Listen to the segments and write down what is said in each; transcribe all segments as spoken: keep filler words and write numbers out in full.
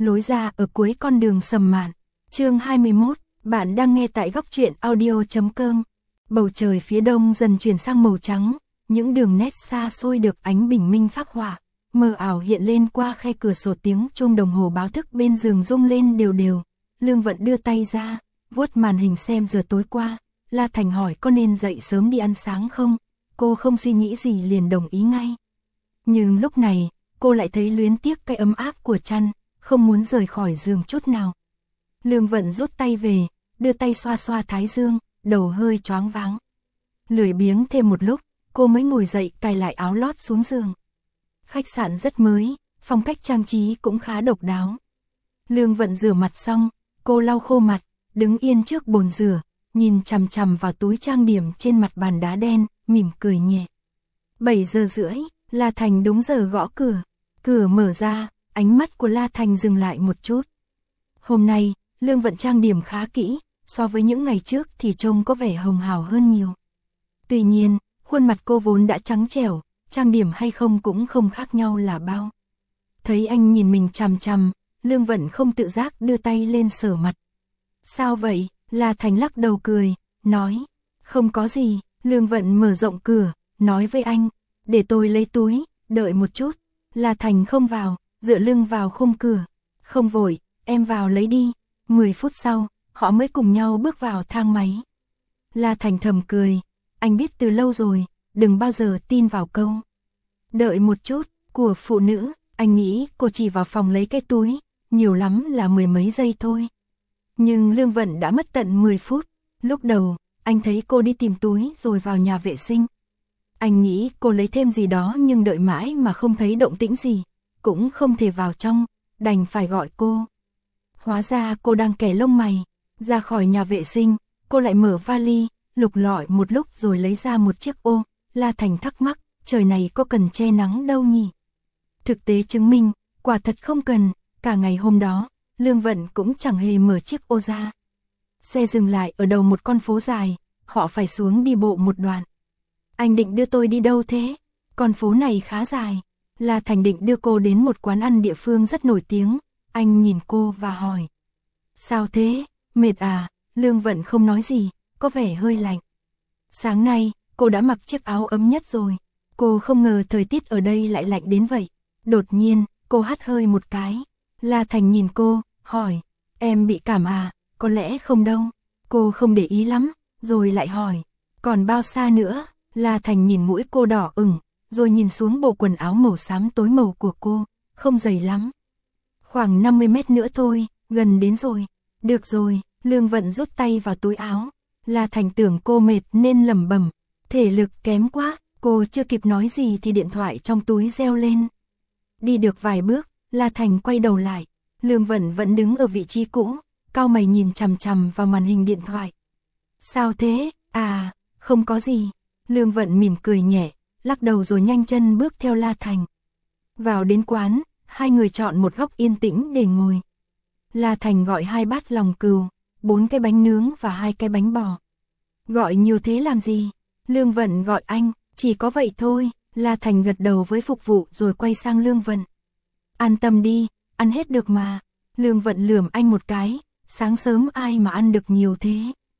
lối ra ở cuối con đường sầm mạn. Chương hai mươi mốt, bạn đang nghe tại góc truyện audio chấm com. Bầu trời phía đông dần chuyển sang màu trắng, những đường nét xa xôi được ánh bình minh phác họa, mờ ảo hiện lên qua khe cửa sổ, tiếng chuông đồng hồ báo thức bên giường rung lên đều đều. Lương Vận đưa tay ra, vuốt màn hình xem giờ tối qua. La Thành hỏi có nên dậy sớm đi ăn sáng không? Cô không suy nghĩ gì liền đồng ý ngay. Nhưng lúc này, cô lại thấy luyến tiếc cái ấm áp của chăn, không muốn rời khỏi giường chút nào. Lương Vận rút tay về, đưa tay xoa xoa thái dương, đầu hơi choáng váng. Lười biếng thêm một lúc, cô mới ngồi dậy cài lại áo lót xuống giường. Khách sạn rất mới, phong cách trang trí cũng khá độc đáo. Lương Vận rửa mặt xong, cô lau khô mặt, đứng yên trước bồn rửa, nhìn chằm chằm vào túi trang điểm trên mặt bàn đá đen, mỉm cười nhẹ. bảy giờ rưỡi, La Thành đúng giờ gõ cửa. Cửa mở ra, ánh mắt của La Thành dừng lại một chút. Hôm nay, Lương Vận trang điểm khá kỹ, so với những ngày trước thì trông có vẻ hồng hào hơn nhiều. Tuy nhiên, khuôn mặt cô vốn đã trắng trẻo, trang điểm hay không cũng không khác nhau là bao. Thấy anh nhìn mình chằm chằm, Lương Vận không tự giác đưa tay lên sờ mặt. Sao vậy? La Thành lắc đầu cười, nói, không có gì. Lương Vận mở rộng cửa, nói với anh, để tôi lấy túi, đợi một chút. La Thành không vào, dựa lưng vào khung cửa, không vội, em vào lấy đi. mười phút sau, họ mới cùng nhau bước vào thang máy. La Thành thầm cười, anh biết từ lâu rồi, đừng bao giờ tin vào câu đợi một chút của phụ nữ. Anh nghĩ cô chỉ vào phòng lấy cái túi, nhiều lắm là mười mấy giây thôi. Nhưng Lương Vận đã mất tận mười phút. Lúc đầu, anh thấy cô đi tìm túi rồi vào nhà vệ sinh. Anh nghĩ cô lấy thêm gì đó nhưng đợi mãi mà không thấy động tĩnh gì, cũng không thể vào trong, đành phải gọi cô. Hóa ra cô đang kẻ lông mày. Ra khỏi nhà vệ sinh, cô lại mở vali, lục lọi một lúc rồi lấy ra một chiếc ô. La Thành thắc mắc, trời này có cần che nắng đâu nhỉ? Thực tế chứng minh, quả thật không cần. Cả ngày hôm đó, Lương Vận cũng chẳng hề mở chiếc ô ra. Xe dừng lại ở đầu một con phố dài, họ phải xuống đi bộ một đoạn. Anh định đưa tôi đi đâu thế? Con phố này khá dài. La Thành định đưa cô đến một quán ăn địa phương rất nổi tiếng. Anh nhìn cô và hỏi, sao thế? Mệt à? Lương Vận không nói gì, có vẻ hơi lạnh. Sáng nay, cô đã mặc chiếc áo ấm nhất rồi. Cô không ngờ thời tiết ở đây lại lạnh đến vậy. Đột nhiên, cô hắt hơi một cái. La Thành nhìn cô, hỏi, em bị cảm à? Có lẽ không đâu. Cô không để ý lắm, rồi lại hỏi, còn bao xa nữa? La Thành nhìn mũi cô đỏ ửng, rồi nhìn xuống bộ quần áo màu xám tối màu của cô, không dày lắm. Khoảng năm mươi mét nữa thôi, gần đến rồi. Được rồi. Lương Vận rút tay vào túi áo. La Thành tưởng cô mệt nên lẩm bẩm, thể lực kém quá. Cô chưa kịp nói gì thì điện thoại trong túi reo lên. Đi được vài bước, La Thành quay đầu lại. Lương Vận vẫn đứng ở vị trí cũ, cau mày nhìn chằm chằm vào màn hình điện thoại. Sao thế? À, không có gì. Lương Vận mỉm cười nhẹ, lắc đầu rồi nhanh chân bước theo La Thành. Vào đến quán, hai người chọn một góc yên tĩnh để ngồi. La Thành gọi hai bát lòng cừu, bốn cái bánh nướng và hai cái bánh bò. Gọi nhiều thế làm gì? Lương Vận gọi anh, chỉ có vậy thôi. La Thành gật đầu với phục vụ rồi quay sang Lương Vận. An tâm đi, ăn hết được mà. Lương Vận lườm anh một cái, sáng sớm ai mà ăn được nhiều thế.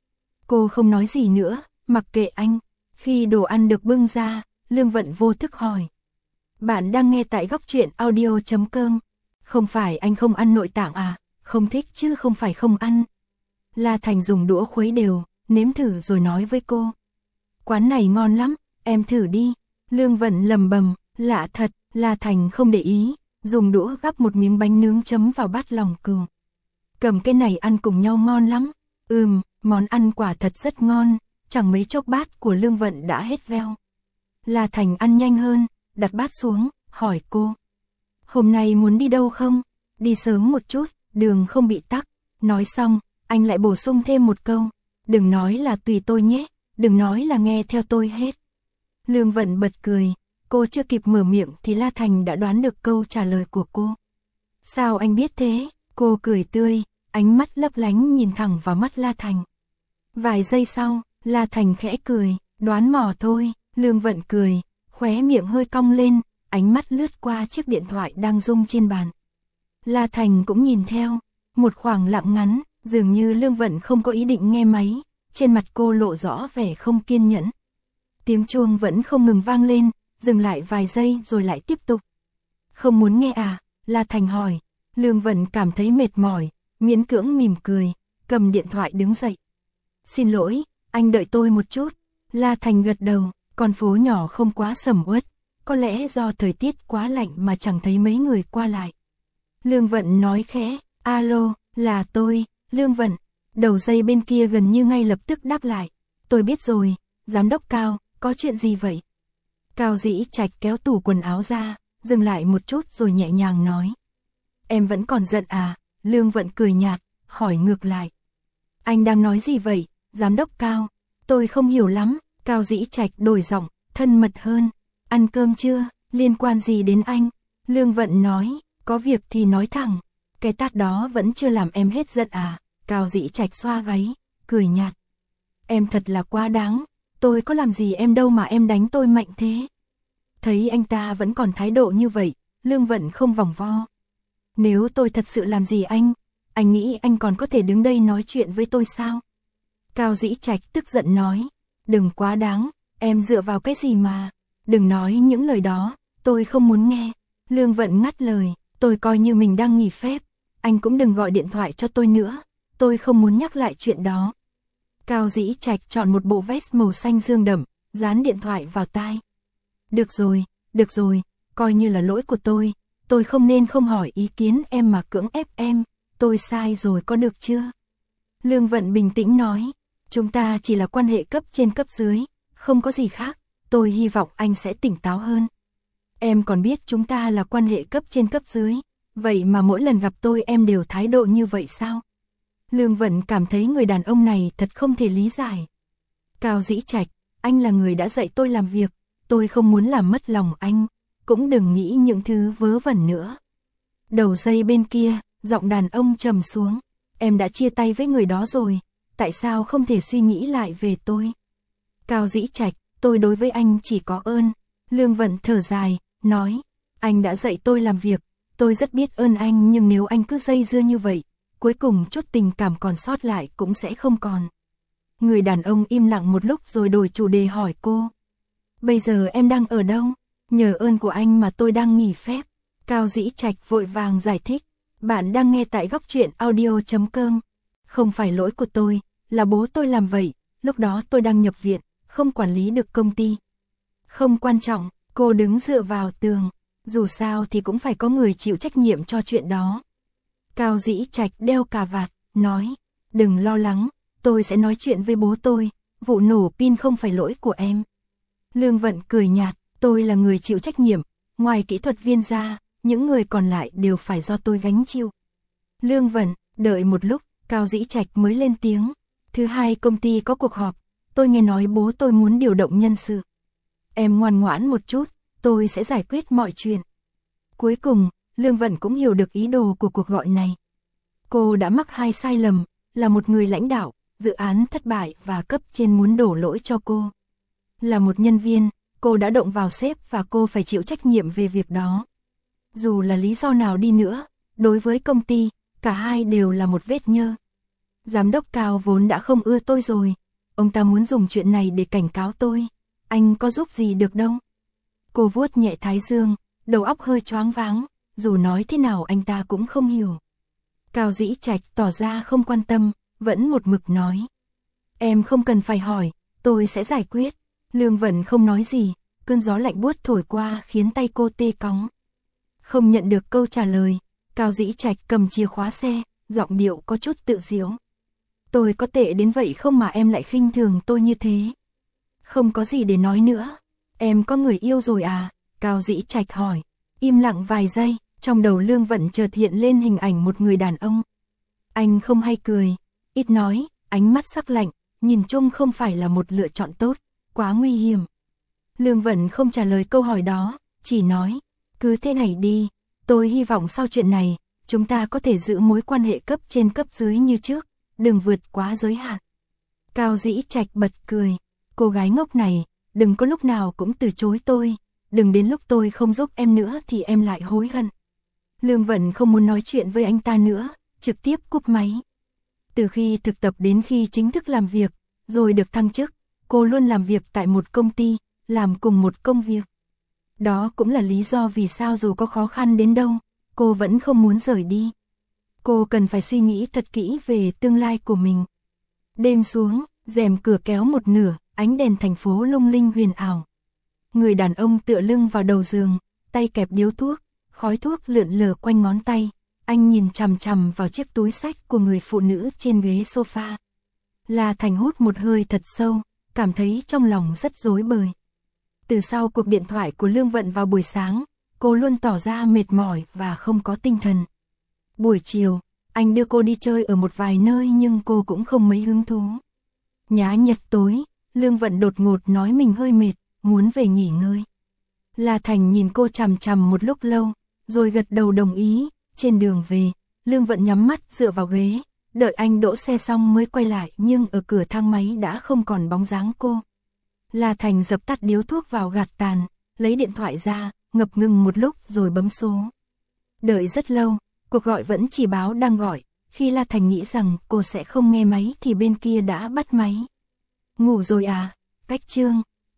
Cô không nói gì nữa, mặc kệ anh. Khi đồ ăn được bưng ra, Lương Vận vô thức hỏi. Bạn đang nghe tại góc truyện audio chấm com. Không phải anh không ăn nội tạng à? Không thích chứ không phải không ăn. La Thành dùng đũa khuấy đều, nếm thử rồi nói với cô. Quán này ngon lắm, em thử đi. Lương Vận lầm bầm, lạ thật. La Thành không để ý, dùng đũa gắp một miếng bánh nướng chấm vào bát lòng cừu. Cầm cái này ăn cùng nhau ngon lắm. Ừm, món ăn quả thật rất ngon. Chẳng mấy chốc bát của Lương Vận đã hết veo. La Thành ăn nhanh hơn, đặt bát xuống, hỏi cô. Hôm nay muốn đi đâu không? Đi sớm một chút, đường không bị tắc. Nói xong, anh lại bổ sung thêm một câu. Đừng nói là tùy tôi nhé, đừng nói là nghe theo tôi hết. Lương Vận bật cười, cô chưa kịp mở miệng thì La Thành đã đoán được câu trả lời của cô. Sao anh biết thế? Cô cười tươi, ánh mắt lấp lánh nhìn thẳng vào mắt La Thành. Vài giây sau, La Thành khẽ cười, đoán mò thôi. Lương Vận cười, khóe miệng hơi cong lên, ánh mắt lướt qua chiếc điện thoại đang rung trên bàn. La Thành cũng nhìn theo. Một khoảng lặng ngắn, dường như Lương Vận không có ý định nghe máy, trên mặt cô lộ rõ vẻ không kiên nhẫn. Tiếng chuông vẫn không ngừng vang lên, dừng lại vài giây rồi lại tiếp tục. Không muốn nghe à? La Thành hỏi. Lương Vận cảm thấy mệt mỏi, miễn cưỡng mỉm cười, cầm điện thoại đứng dậy. Xin lỗi, anh đợi tôi một chút. La Thành gật đầu, con phố nhỏ không quá sầm uất, có lẽ do thời tiết quá lạnh mà chẳng thấy mấy người qua lại. Lương Vận nói khẽ, alo, là tôi, Lương Vận. Đầu dây bên kia gần như ngay lập tức đáp lại. Tôi biết rồi, giám đốc Cao, có chuyện gì vậy? Cao Dĩ Trạch kéo tủ quần áo ra, dừng lại một chút rồi nhẹ nhàng nói. Em vẫn còn giận à? Lương Vận cười nhạt, hỏi ngược lại. Anh đang nói gì vậy, giám đốc Cao? Tôi không hiểu lắm. Cao Dĩ Trạch đổi giọng, thân mật hơn. Ăn cơm chưa? Liên quan gì đến anh? Lương Vận nói, có việc thì nói thẳng. Cái tát đó vẫn chưa làm em hết giận à? Cao Dĩ Trạch xoa gáy, cười nhạt. Em thật là quá đáng, tôi có làm gì em đâu mà em đánh tôi mạnh thế. Thấy anh ta vẫn còn thái độ như vậy, Lương Vận không vòng vo. Nếu tôi thật sự làm gì anh, anh nghĩ anh còn có thể đứng đây nói chuyện với tôi sao? Cao Dĩ Trạch tức giận nói, đừng quá đáng, em dựa vào cái gì mà, đừng nói những lời đó, tôi không muốn nghe. Lương Vận ngắt lời, tôi coi như mình đang nghỉ phép, anh cũng đừng gọi điện thoại cho tôi nữa, tôi không muốn nhắc lại chuyện đó. Cao Dĩ Trạch chọn một bộ vest màu xanh dương đậm, dán điện thoại vào tai. Được rồi, được rồi, coi như là lỗi của tôi, tôi không nên không hỏi ý kiến em mà cưỡng ép em, tôi sai rồi có được chưa? Lương Vận bình tĩnh nói, chúng ta chỉ là quan hệ cấp trên cấp dưới, không có gì khác, tôi hy vọng anh sẽ tỉnh táo hơn. Em còn biết chúng ta là quan hệ cấp trên cấp dưới, vậy mà mỗi lần gặp tôi em đều thái độ như vậy sao? Lương Vận cảm thấy người đàn ông này thật không thể lý giải. Cao Dĩ Trạch, anh là người đã dạy tôi làm việc, tôi không muốn làm mất lòng anh, cũng đừng nghĩ những thứ vớ vẩn nữa. Đầu dây bên kia, giọng đàn ông trầm xuống, em đã chia tay với người đó rồi, tại sao không thể suy nghĩ lại về tôi? Cao Dĩ Trạch, tôi đối với anh chỉ có ơn. Lương Vận thở dài, nói, anh đã dạy tôi làm việc, tôi rất biết ơn anh nhưng nếu anh cứ dây dưa như vậy, cuối cùng chút tình cảm còn sót lại cũng sẽ không còn. Người đàn ông im lặng một lúc rồi đổi chủ đề hỏi cô. Bây giờ em đang ở đâu? Nhờ ơn của anh mà tôi đang nghỉ phép. Cao Dĩ Trạch vội vàng giải thích. Bạn đang nghe tại góc truyện audio chấm com. Không phải lỗi của tôi, là bố tôi làm vậy, lúc đó tôi đang nhập viện, không quản lý được công ty. Không quan trọng, cô đứng dựa vào tường, dù sao thì cũng phải có người chịu trách nhiệm cho chuyện đó. Cao Dĩ Trạch đeo cà vạt, nói, đừng lo lắng, tôi sẽ nói chuyện với bố tôi, vụ nổ pin không phải lỗi của em. Lương Vận cười nhạt, tôi là người chịu trách nhiệm, ngoài kỹ thuật viên ra, những người còn lại đều phải do tôi gánh chịu. Lương Vận, đợi một lúc, Cao Dĩ Trạch mới lên tiếng, thứ hai công ty có cuộc họp, tôi nghe nói bố tôi muốn điều động nhân sự. Em ngoan ngoãn một chút, tôi sẽ giải quyết mọi chuyện. Cuối cùng, Lương Vận cũng hiểu được ý đồ của cuộc gọi này. Cô đã mắc hai sai lầm, là một người lãnh đạo, dự án thất bại và cấp trên muốn đổ lỗi cho cô. Là một nhân viên, cô đã động vào sếp và cô phải chịu trách nhiệm về việc đó. Dù là lý do nào đi nữa, đối với công ty, cả hai đều là một vết nhơ. Giám đốc Cao vốn đã không ưa tôi rồi, ông ta muốn dùng chuyện này để cảnh cáo tôi. Anh có giúp gì được đâu. Cô vuốt nhẹ thái dương, đầu óc hơi choáng váng, dù nói thế nào anh ta cũng không hiểu. Cao Dĩ Trạch tỏ ra không quan tâm, vẫn một mực nói. Em không cần phải hỏi, tôi sẽ giải quyết. Lương Vận không nói gì, cơn gió lạnh buốt thổi qua khiến tay cô tê cóng. Không nhận được câu trả lời, Cao Dĩ Trạch cầm chìa khóa xe, giọng điệu có chút tự giễu. Tôi có tệ đến vậy không mà em lại khinh thường tôi như thế? Không có gì để nói nữa. Em có người yêu rồi à? Cao Dĩ Trạch hỏi. Im lặng vài giây, trong đầu Lương Vận chợt hiện lên hình ảnh một người đàn ông. Anh không hay cười, ít nói, ánh mắt sắc lạnh, nhìn chung không phải là một lựa chọn tốt, quá nguy hiểm. Lương Vận không trả lời câu hỏi đó, chỉ nói, cứ thế này đi, tôi hy vọng sau chuyện này, chúng ta có thể giữ mối quan hệ cấp trên cấp dưới như trước, đừng vượt quá giới hạn. Cao Dĩ Trạch bật cười, cô gái ngốc này, đừng có lúc nào cũng từ chối tôi, đừng đến lúc tôi không giúp em nữa thì em lại hối hận. Lương Vận không muốn nói chuyện với anh ta nữa, trực tiếp cúp máy. Từ khi thực tập đến khi chính thức làm việc, rồi được thăng chức, cô luôn làm việc tại một công ty, làm cùng một công việc. Đó cũng là lý do vì sao dù có khó khăn đến đâu, cô vẫn không muốn rời đi. Cô cần phải suy nghĩ thật kỹ về tương lai của mình. Đêm xuống, rèm cửa kéo một nửa, ánh đèn thành phố lung linh huyền ảo. Người đàn ông tựa lưng vào đầu giường, tay kẹp điếu thuốc, khói thuốc lượn lờ quanh ngón tay. Anh nhìn chằm chằm vào chiếc túi xách của người phụ nữ trên ghế sofa. La Thành hút một hơi thật sâu, cảm thấy trong lòng rất rối bời. Từ sau cuộc điện thoại của Lương Vận vào buổi sáng, cô luôn tỏ ra mệt mỏi và không có tinh thần. Buổi chiều, anh đưa cô đi chơi ở một vài nơi nhưng cô cũng không mấy hứng thú. Nhá nhật tối, Lương Vận đột ngột nói mình hơi mệt, muốn về nghỉ ngơi. La Thành nhìn cô chằm chằm một lúc lâu, rồi gật đầu đồng ý. Trên đường về, Lương Vận nhắm mắt dựa vào ghế, đợi anh đỗ xe xong mới quay lại nhưng ở cửa thang máy đã không còn bóng dáng cô. La Thành dập tắt điếu thuốc vào gạt tàn, lấy điện thoại ra, ngập ngừng một lúc rồi bấm số. Đợi rất lâu, cuộc gọi vẫn chỉ báo đang gọi, khi La Thành nghĩ rằng cô sẽ không nghe máy thì bên kia đã bắt máy. Ngủ rồi à, Cách Trương,